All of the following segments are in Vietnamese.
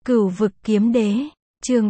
Cửu vực kiếm đế, chương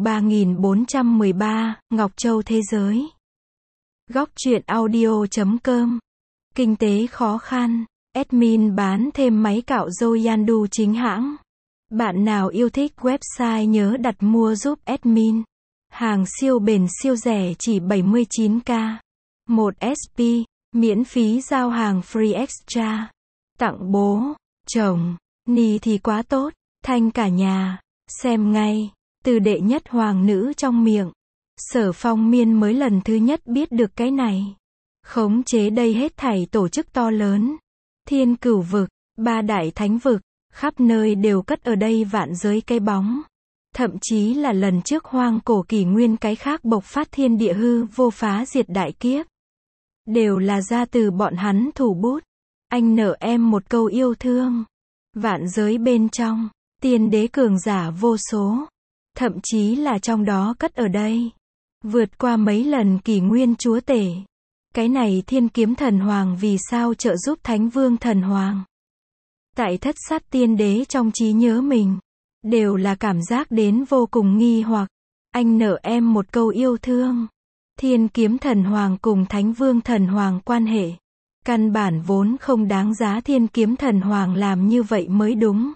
3413, Ngọc Châu thế giới. Góc truyện audio.com. Kinh tế khó khăn, admin bán thêm máy cạo râu Yandu chính hãng. Bạn nào yêu thích website nhớ đặt mua giúp admin. Hàng siêu bền siêu rẻ chỉ 79k. 1 SP, miễn phí giao hàng free extra. Tặng bố, chồng, ni thì quá tốt, thanh cả nhà. Xem ngay, từ đệ nhất hoàng nữ trong miệng. Sở Phong Miên mới lần thứ nhất biết được cái này. Khống chế đây hết thảy tổ chức to lớn. Thiên Cửu vực, ba đại thánh vực, khắp nơi đều cất ở đây vạn giới cái bóng. Thậm chí là lần trước hoang cổ kỷ nguyên cái khác bộc phát thiên địa hư vô phá diệt đại kiếp. Đều là ra từ bọn hắn thủ bút. Anh nợ em một câu yêu thương. Vạn giới bên trong, tiên đế cường giả vô số. Thậm chí là trong đó cất ở đây. Vượt qua mấy lần kỷ nguyên chúa tể. Cái này thiên kiếm thần hoàng vì sao trợ giúp thánh vương thần hoàng. Tại thất sát tiên đế trong trí nhớ mình. Đều là cảm giác đến vô cùng nghi hoặc. Anh nợ em một câu yêu thương. Thiên kiếm thần hoàng cùng thánh vương thần hoàng quan hệ. Căn bản vốn không đáng giá thiên kiếm thần hoàng làm như vậy mới đúng.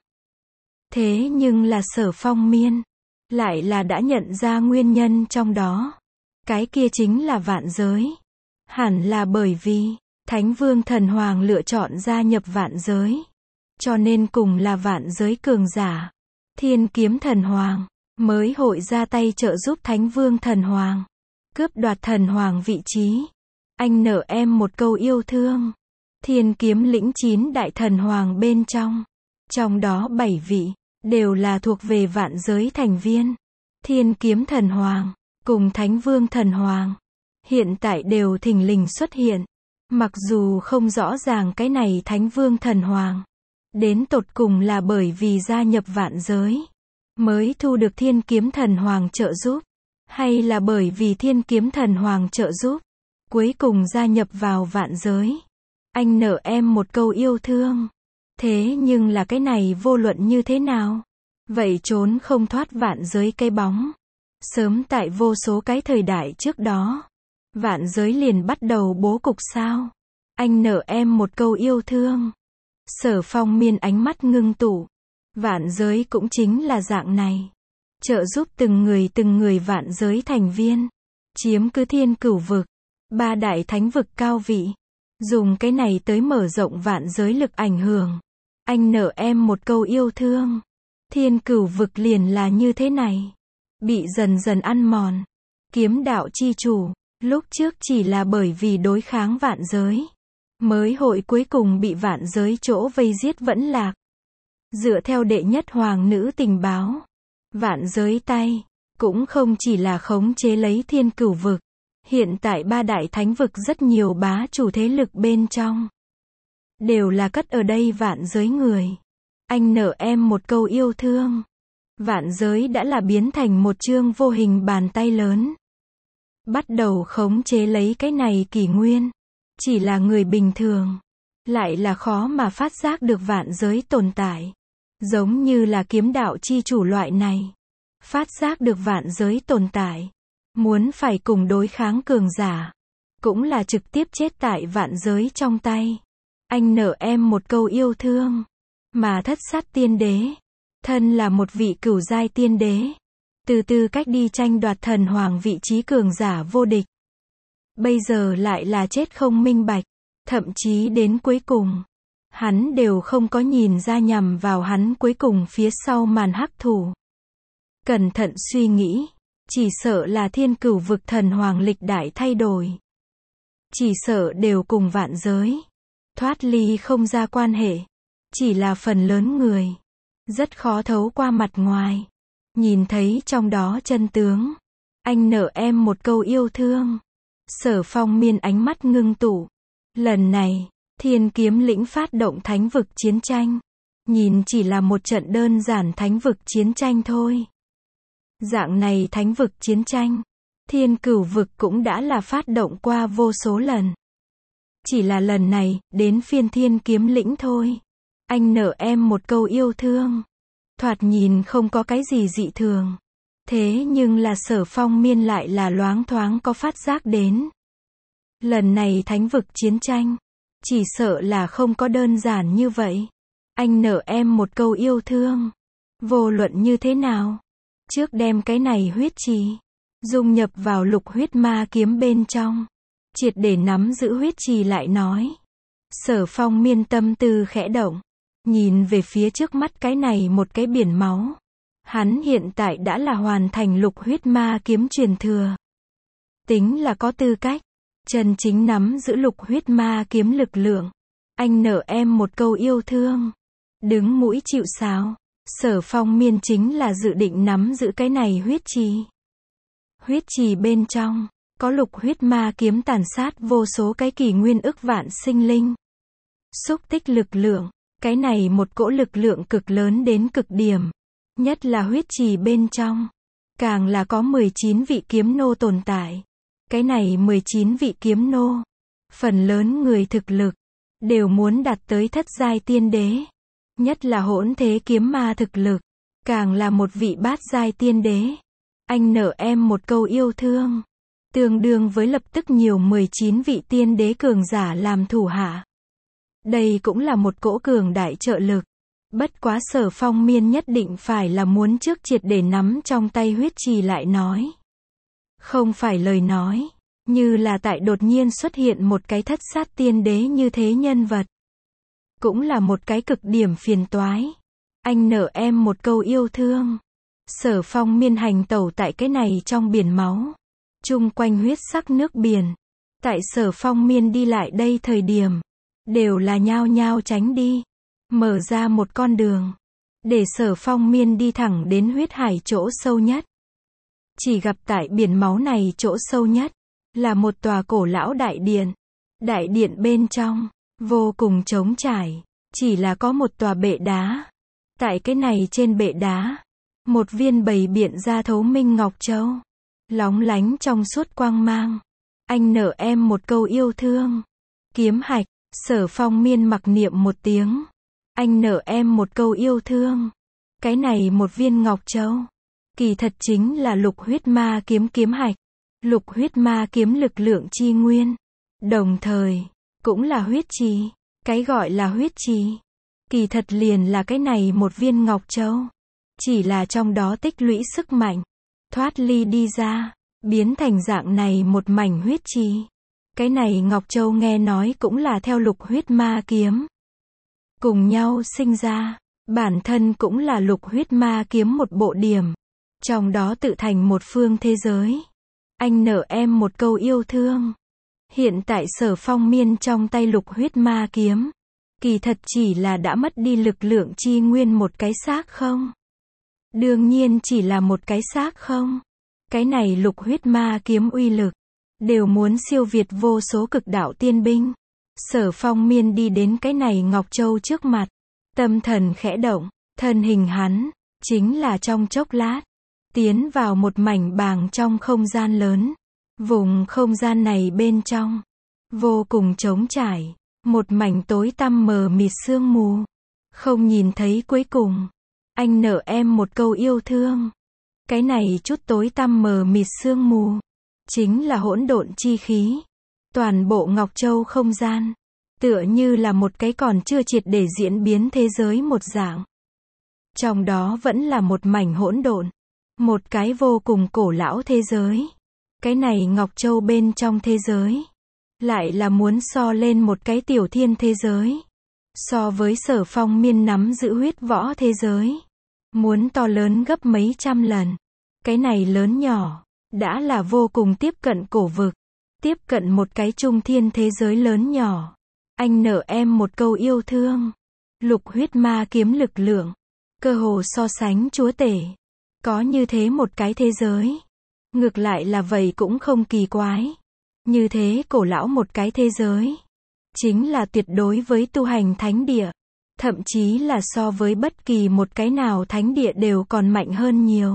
Thế nhưng là Sở Phong Miên. Lại là đã nhận ra nguyên nhân trong đó. Cái kia chính là vạn giới. Hẳn là bởi vì thánh vương thần hoàng lựa chọn gia nhập vạn giới. Cho nên cùng là vạn giới cường giả. Thiên kiếm thần hoàng mới hội ra tay trợ giúp thánh vương thần hoàng. Cướp đoạt thần hoàng vị trí. Anh nợ em một câu yêu thương. Thiên kiếm lĩnh 9 đại thần hoàng bên trong. Trong đó 7 vị, đều là thuộc về vạn giới thành viên. Thiên kiếm thần hoàng, cùng thánh vương thần hoàng. Hiện tại đều thình lình xuất hiện. Mặc dù không rõ ràng cái này thánh vương thần hoàng. Đến tột cùng là bởi vì gia nhập vạn giới. Mới thu được thiên kiếm thần hoàng trợ giúp. Hay là bởi vì thiên kiếm thần hoàng trợ giúp. Cuối cùng gia nhập vào vạn giới. Anh nợ em một câu yêu thương. Thế nhưng là cái này vô luận như thế nào? Vậy trốn không thoát vạn giới cái bóng. Sớm tại vô số cái thời đại trước đó. Vạn giới liền bắt đầu bố cục sao? Anh nợ em một câu yêu thương. Sở Phong Miên ánh mắt ngưng tụ. Vạn giới cũng chính là dạng này. Trợ giúp từng người vạn giới thành viên. Chiếm cứ thiên cửu vực. Ba đại thánh vực cao vị. Dùng cái này tới mở rộng vạn giới lực ảnh hưởng. Anh nợ em một câu yêu thương. Thiên cửu vực liền là như thế này. Bị dần dần ăn mòn. Kiếm đạo chi chủ. Lúc trước chỉ là bởi vì đối kháng vạn giới. Mới hội cuối cùng bị vạn giới chỗ vây giết vẫn lạc. Dựa theo đệ nhất hoàng nữ tình báo. Vạn giới tay. Cũng không chỉ là khống chế lấy thiên cửu vực. Hiện tại ba đại thánh vực rất nhiều bá chủ thế lực bên trong. Đều là cất ở đây vạn giới người. Anh nợ em một câu yêu thương. Vạn giới đã là biến thành một chương vô hình bàn tay lớn. Bắt đầu khống chế lấy cái này kỷ nguyên. Chỉ là người bình thường. Lại là khó mà phát giác được vạn giới tồn tại. Giống như là kiếm đạo chi chủ loại này. Phát giác được vạn giới tồn tại. Muốn phải cùng đối kháng cường giả. Cũng là trực tiếp chết tại vạn giới trong tay. Anh nợ em một câu yêu thương. Mà thất sát tiên đế. Thân là một vị cửu giai tiên đế. Từ tư cách đi tranh đoạt thần hoàng vị trí cường giả vô địch. Bây giờ lại là chết không minh bạch. Thậm chí đến cuối cùng. Hắn đều không có nhìn ra nhằm vào hắn cuối cùng phía sau màn hắc thủ. Cẩn thận suy nghĩ. Chỉ sợ là thiên cửu vực thần hoàng lịch đại thay đổi. Chỉ sợ đều cùng vạn giới. Thoát ly không ra quan hệ. Chỉ là phần lớn người. Rất khó thấu qua mặt ngoài. Nhìn thấy trong đó chân tướng. Anh nợ em một câu yêu thương. Sở Phong Miên ánh mắt ngưng tụ. Lần này, thiên kiếm lĩnh phát động thánh vực chiến tranh. Nhìn chỉ là một trận đơn giản thánh vực chiến tranh thôi. Dạng này thánh vực chiến tranh. Thiên cửu vực cũng đã là phát động qua vô số lần. Chỉ là lần này, đến phiên thiên kiếm lĩnh thôi. Anh nợ em một câu yêu thương. thoạt nhìn không có cái gì dị thường. Thế nhưng là Sở Phong Miên lại là loáng thoáng có phát giác đến. Lần này thánh vực chiến tranh, chỉ sợ là không có đơn giản như vậy. Anh nợ em một câu yêu thương. Vô luận như thế nào, trước đem cái này huyết trì dung nhập vào lục huyết ma kiếm bên trong, triệt để nắm giữ huyết trì lại nói. Sở Phong Miên tâm tư khẽ động, nhìn về phía trước mắt cái này một cái biển máu. Hắn hiện tại đã là hoàn thành lục huyết ma kiếm truyền thừa. Tính là có tư cách, chân chính nắm giữ lục huyết ma kiếm lực lượng. Anh nợ em một câu yêu thương. Đứng mũi chịu sào. Sở Phong Miên chính là dự định nắm giữ cái này huyết trì. Huyết trì bên trong, có lục huyết ma kiếm tàn sát vô số cái kỷ nguyên ức vạn sinh linh. Xúc tích lực lượng, cái này một cỗ lực lượng cực lớn đến cực điểm. Nhất là huyết trì bên trong, càng là có 19 vị kiếm nô tồn tại. Cái này 19 vị kiếm nô, phần lớn người thực lực, đều muốn đạt tới thất giai tiên đế. Nhất là hỗn thế kiếm ma thực lực, càng là một vị bát giai tiên đế. Anh nợ em một câu yêu thương, tương đương với lập tức nhiều 19 vị tiên đế cường giả làm thủ hạ. Đây cũng là một cỗ cường đại trợ lực. Bất quá Sở Phong Miên nhất định phải là muốn trước triệt để nắm trong tay huyết trì lại nói. Không phải lời nói, như là tại đột nhiên xuất hiện một cái thất sát tiên đế như thế nhân vật. Cũng là một cái cực điểm phiền toái. Anh nợ em một câu yêu thương. Sở Phong Miên hành tẩu tại cái này trong biển máu. Chung quanh huyết sắc nước biển. Tại Sở Phong Miên đi lại đây thời điểm, đều là nhao nhao tránh đi. Mở ra một con đường, để Sở Phong Miên đi thẳng đến huyết hải chỗ sâu nhất. Chỉ gặp tại biển máu này chỗ sâu nhất, là một tòa cổ lão đại điện. Đại điện bên trong, vô cùng trống trải, chỉ là có một tòa bệ đá. Tại cái này trên bệ đá, một viên bày biện ra thấu minh ngọc châu, lóng lánh trong suốt quang mang. Anh nợ em một câu yêu thương. Kiếm hạch, Sở Phong Miên mặc niệm một tiếng. Anh nợ em một câu yêu thương. Cái này một viên ngọc châu, kỳ thật chính là lục huyết ma kiếm kiếm hạch. Lục huyết ma kiếm lực lượng chi nguyên. Đồng thời, cũng là huyết trì. Cái gọi là huyết trì, kỳ thật liền là cái này một viên ngọc châu. Chỉ là trong đó tích lũy sức mạnh, thoát ly đi ra, biến thành dạng này một mảnh huyết trì. Cái này ngọc châu nghe nói cũng là theo lục huyết ma kiếm cùng nhau sinh ra, bản thân cũng là lục huyết ma kiếm một bộ điểm, trong đó tự thành một phương thế giới. Anh nợ em một câu yêu thương. Hiện tại Sở Phong Miên trong tay lục huyết ma kiếm, kỳ thật chỉ là đã mất đi lực lượng chi nguyên một cái xác không. Đương nhiên chỉ là một cái xác không. Cái này lục huyết ma kiếm uy lực, đều muốn siêu việt vô số cực đạo tiên binh. Sở Phong Miên đi đến cái này ngọc châu trước mặt, tâm thần khẽ động, thân hình hắn, chính là trong chốc lát, tiến vào một mảnh bàng trong không gian lớn. Vùng không gian này bên trong, vô cùng trống trải, một mảnh tối tăm mờ mịt sương mù, không nhìn thấy cuối cùng. Anh nợ em một câu yêu thương. Cái này chút tối tăm mờ mịt sương mù, chính là hỗn độn chi khí. Toàn bộ Ngọc Châu không gian, tựa như là một cái còn chưa triệt để diễn biến thế giới một dạng. Trong đó vẫn là một mảnh hỗn độn, một cái vô cùng cổ lão thế giới. Cái này Ngọc Châu bên trong thế giới, lại là muốn so lên một cái tiểu thiên thế giới. So với Sở Phong Miên nắm giữ huyết võ thế giới, muốn to lớn gấp mấy trăm lần. Cái này lớn nhỏ, đã là vô cùng tiếp cận cổ vực, tiếp cận một cái trung thiên thế giới lớn nhỏ. Anh nợ em một câu yêu thương. Lục huyết ma kiếm lực lượng, cơ hồ so sánh chúa tể. Có như thế một cái thế giới, ngược lại là vậy cũng không kỳ quái. Như thế cổ lão một cái thế giới, chính là tuyệt đối với tu hành thánh địa, thậm chí là so với bất kỳ một cái nào thánh địa đều còn mạnh hơn nhiều.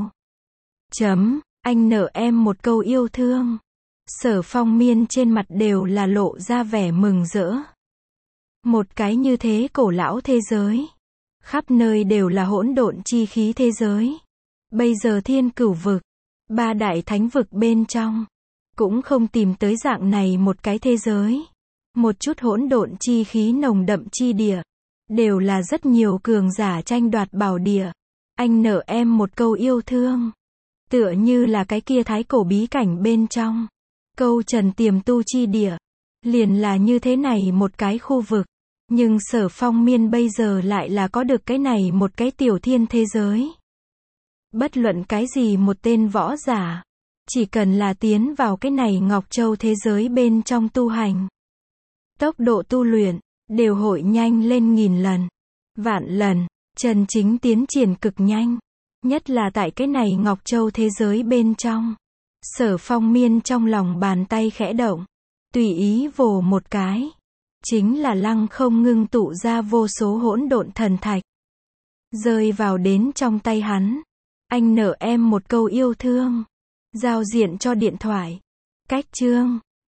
Anh nợ em một câu yêu thương. Sở Phong Miên trên mặt đều là lộ ra vẻ mừng rỡ. Một cái như thế cổ lão thế giới, Khắp nơi đều là hỗn độn chi khí thế giới. Bây giờ thiên cửu vực, ba đại thánh vực bên trong, cũng không tìm tới dạng này một cái thế giới. Một chút hỗn độn chi khí nồng đậm chi địa, đều là rất nhiều cường giả tranh đoạt bảo địa. Anh nợ em một câu yêu thương. Tựa như là cái kia thái cổ bí cảnh bên trong. Câu trần tiềm tu chi địa. Liền là như thế này một cái khu vực. Nhưng Sở Phong Miên bây giờ lại là có được cái này một cái tiểu thiên thế giới. Bất luận cái gì một tên võ giả, chỉ cần là tiến vào cái này Ngọc Châu thế giới bên trong tu hành, tốc độ tu luyện, đều hội nhanh lên 1000 lần, vạn lần, chân chính tiến triển cực nhanh. Nhất là tại cái này Ngọc Châu thế giới bên trong. Sở Phong Miên trong lòng bàn tay khẽ động, tùy ý vồ một cái. Chính là lăng không ngưng tụ ra vô số hỗn độn thần thạch. Rơi vào đến trong tay hắn. Anh nợ em một câu yêu thương. Giao diện cho điện thoại. Cách chương.